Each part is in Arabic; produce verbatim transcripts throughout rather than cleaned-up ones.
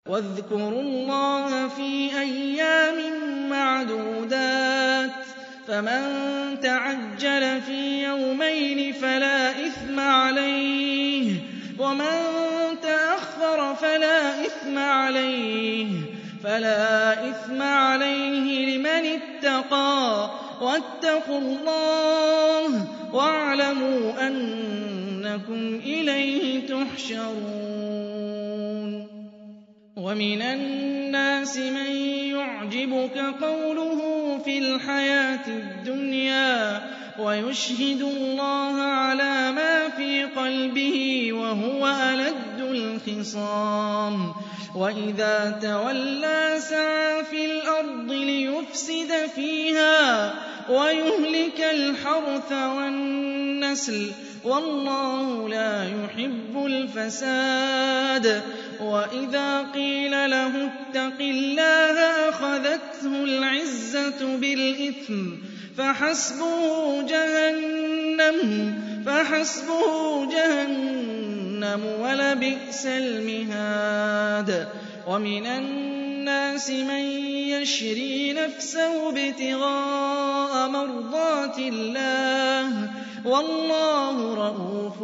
وَاذْكُرُوا اللَّهَ فِي أَيَّامٍ مَّعْدُودَاتٍ ۚ فَمَن تَعَجَّلَ فِي يَوْمَيْنِ فَلَا إِثْمَ عَلَيْهِ ۖ وَمَن تَأَخَّرَ فَلَا إِثْمَ عَلَيْهِ فَلَا إِثْمَ عَلَيْهِ لِمَنِ اتَّقَىٰ ۗ وَاتَّقُوا اللَّهَ وَاعْلَمُوا أَنَّكُمْ إِلَيْهِ تُحْشَرُونَ. وَمِنَ النَّاسِ مَن يُعْجِبُكَ قَوْلُهُ فِي الْحَيَاةِ الدُّنْيَا وَيُشْهِدُ اللَّهَ عَلَىٰ مَا فِي قَلْبِهِ وَهُوَ أَلَدُّ الْخِصَامِ وَإِذَا تَوَلَّىٰ سَعَىٰ فِي الْأَرْضِ لِيُفْسِدَ فِيهَا وَيُهْلِكَ الْحَرْثَ وَالنَّسْلَ ۗ وَاللَّهُ لَا يُحِبُّ الْفَسَادَ. وَإِذَا قِيلَ لَهُ اتَّقِ اللَّهَ أَخَذَتْهُ الْعِزَّةُ بِالْإِثْمِ فَحَسْبُهُ جَهَنَّمُ فَحَسْبُهُ جَهَنَّمُ وَلَبِئْسَ الْمِهَادُ. وَمِنَ النَّاسِ مَن يَشْرِي نَفْسَهُ ابْتِغَاءَ مَرْضَاتِ اللَّهِ ۗ وَاللَّهُ رَءُوفٌ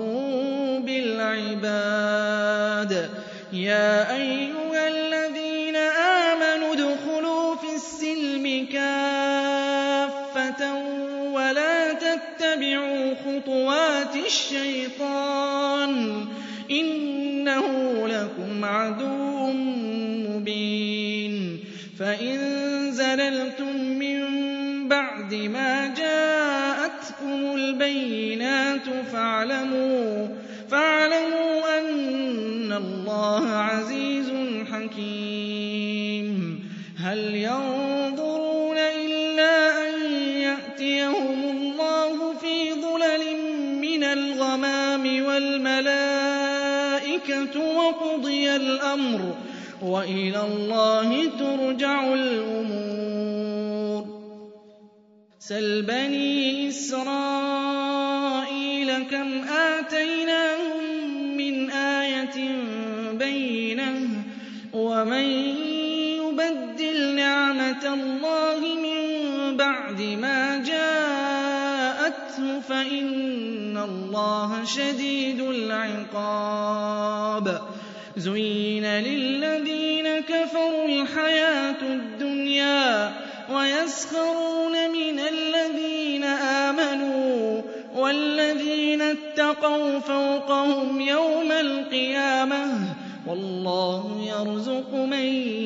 بِالْعِبَادِ. يَا أَيُّهَا الَّذِينَ آمَنُوا ادْخُلُوا فِي السِّلْمِ كَافَّةً وَلَا تَتَّبِعُوا خُطُوَاتِ الشَّيْطَانِ ۚ إِنَّهُ لَكُمْ عَدُوٌّ مُّبِينٌ. فَإِن زَلَلْتُم مِّن بَعْدِ مَا جَاءَتْكُمُ الْبَيِّنَاتُ فَاعْلَمُوا فَاعْلَمُوا أَنَّ اللَّهَ عَزِيزٌ حَكِيمٌ. هَلْ يَنظُرُونَ إِلَّا أَن يَأْتِيَهُمُ اللَّهُ فِي ظُلَلٍ مِّنَ الْغَمَامِ وَالْمَلَائِكَةُ وَقُضِيَ الْأَمْرُ ۚ وَإِلَى اللَّهِ تُرْجَعُ الْأُمُورُ. سَلْ بَنِي إِسْرَائِيلَ كَمْ آتَيْنَاهُم مِّنْ آيَةٍ بَيِّنَةٍ ۗ وَمَن يُبَدِّلْ نِعْمَةَ اللَّهِ مِن بَعْدِ مَا جَاءَتْهُ فَإِنَّ اللَّهَ شَدِيدُ الْعِقَابِ. زُيِّنَ لِلَّذِينَ كَفَرُوا الْحَيَاةُ الدُّنْيَا وَيَسْخَرُونَ مِنَ الَّذِينَ آمَنُوا ۘ وَالَّذِينَ اتَّقَوْا فَوْقَهُمْ يَوْمَ الْقِيَامَةِ ۗ وَاللَّهُ يَرْزُقُ مَن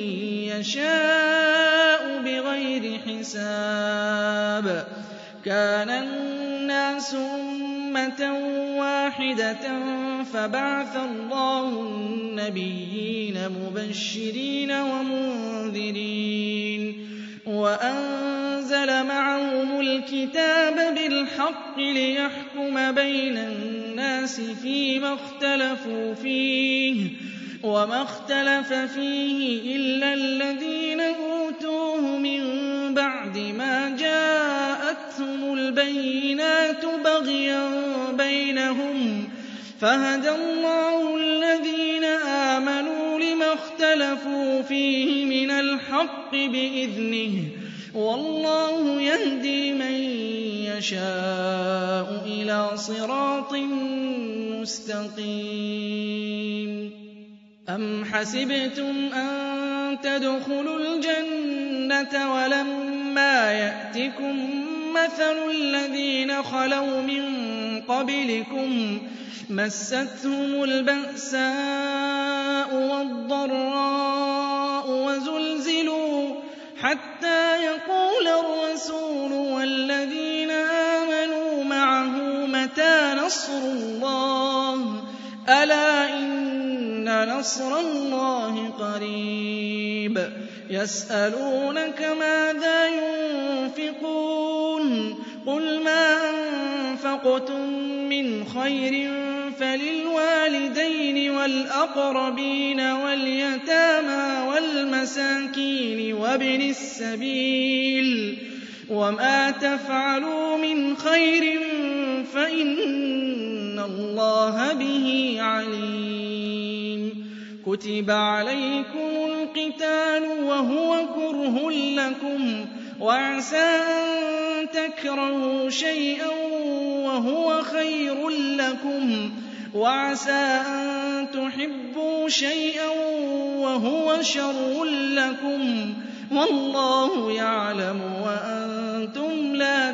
يَشَاءُ بِغَيْرِ حِسَابٍ. كَانَ النَّاسُ أُمَّةً وَاحِدَةً فَبَعَثَ اللَّهُ النَّبِيِّينَ مُبَشِّرِينَ وَمُنذِرِينَ وَأَنزَلَ مَعَهُمُ الْكِتَابَ بِالْحَقِّ لِيَحْكُمَ بَيْنَ النَّاسِ فِيمَا اخْتَلَفُوا فِيهِ ۚ وَمَا اخْتَلَفَ فِيهِ إِلَّا الَّذِينَ أُوتُوهُ مِن بَعْدِ مَا جَاءَتْهُمُ الْبَيِّنَاتُ بَغْيًا بَيْنَهُمْ ۖ فَهَدَى اللَّهُ الَّذِينَ آمَنُوا لِمَا اخْتَلَفُوا فِيهِ مِنَ الْحَقِّ بِإِذْنِهِ ۗ وَاللَّهُ يَهْدِي مَن يَشَاءُ إِلَىٰ صِرَاطٍ مُّسْتَقِيمٍ. أَمْ حَسِبْتُمْ أَن تَدْخُلُوا الْجَنَّةَ وَلَمَّا يَأْتِكُم مَّثَلُ الَّذِينَ خَلَوْا مِن قَبْلِكُم مَّسَّتْهُمُ الْبَأْسَاءُ وَالضَّرَّاءُ وَزُلْزِلُوا حَتَّىٰ يَقُولَ الرَّسُولُ وَالَّذِينَ آمَنُوا مَعَهُ مَتَىٰ نَصْرُ اللَّهِ ۗ أَلَا إِنَّ نَصْرَ اللَّهِ قَرِيبٌ. يَسْأَلُونَكَ مَاذَا يُنفِقُونَ ۖ قُلْ مَا أَنفَقْتُم مِّنْ خَيْرٍ فَلِلْوَالِدَيْنِ وَالْأَقْرَبِينَ وَالْيَتَامَىٰ وَالْمَسَاكِينِ وَابْنِ السَّبِيلِ ۗ وَمَا تَفْعَلُوا مِنْ خَيْرٍ فَإِنَّ اللَّهَ بِهِ عَلِيمٌ. كُتِبَ عَلَيْكُمُ الْقِتَالُ وَهُوَ كُرْهٌ لَّكُمْ وَعَسَىٰ أَن تَكْرَهُوا شَيْئًا وَهُوَ خَيْرٌ لَّكُمْ وَعَسَىٰ أَن تُحِبُّوا شَيْئًا وَهُوَ شَرٌّ لَّكُمْ ۗ وَاللَّهُ يَعْلَمُ وَأَنتُمْ لَا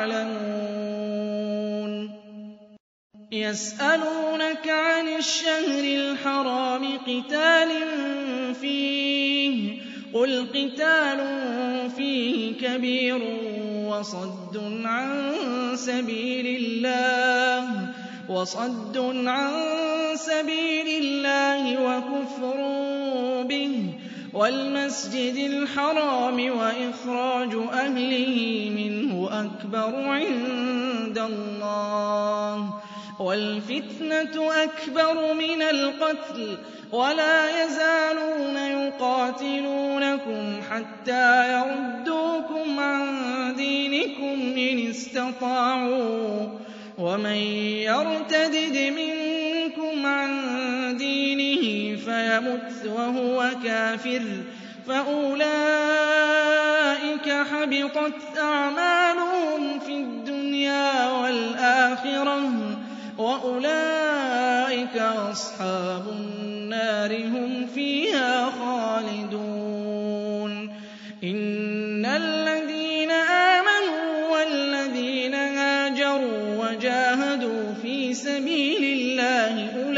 تَعْلَمُونَ يَسْأَلُونَكَ عَنِ الشَّهْرِ الْحَرَامِ قِتَالٍ فِيهِ ۖ قُلْ قِتَالٌ فِيهِ كَبِيرٌ وَصَدٌّ عَن سَبِيلِ اللَّهِ وَصَدٌّ عَن سَبِيلِ اللَّهِ وَكُفْرٌ بِهِ وَالْمَسْجِدِ الْحَرَامِ وَإِخْرَاجُ أَهْلِهِ مِنْهُ أَكْبَرُ عِندَ اللَّهِ وَالْفِتْنَةُ أَكْبَرُ مِنَ الْقَتْلِ وَلَا يَزَالُونَ يُقَاتِلُونَكُمْ حَتَّىٰ يَرُدُّوكُمْ عَن دِينِكُمْ إِنِ اسْتَطَاعُوا ۚ وَمَن يَرْتَدِدْ مِنكُمْ عَن دِينِهِ فَيَمُتْ وَهُوَ كَافِرٌ فَأُولَٰئِكَ حَبِطَتْ أَعْمَالُهُمْ فِي الدُّنْيَا وَالْآخِرَةِ ۖ وَأُولَٰئِكَ أَصْحَابُ النَّارِ ۖ هُمْ فِيهَا خَالِدُونَ إِنَّ الَّذِينَ آمَنُوا وَالَّذِينَ هَاجَرُوا وَجَاهَدُوا فِي سَبِيلِ اللَّهِ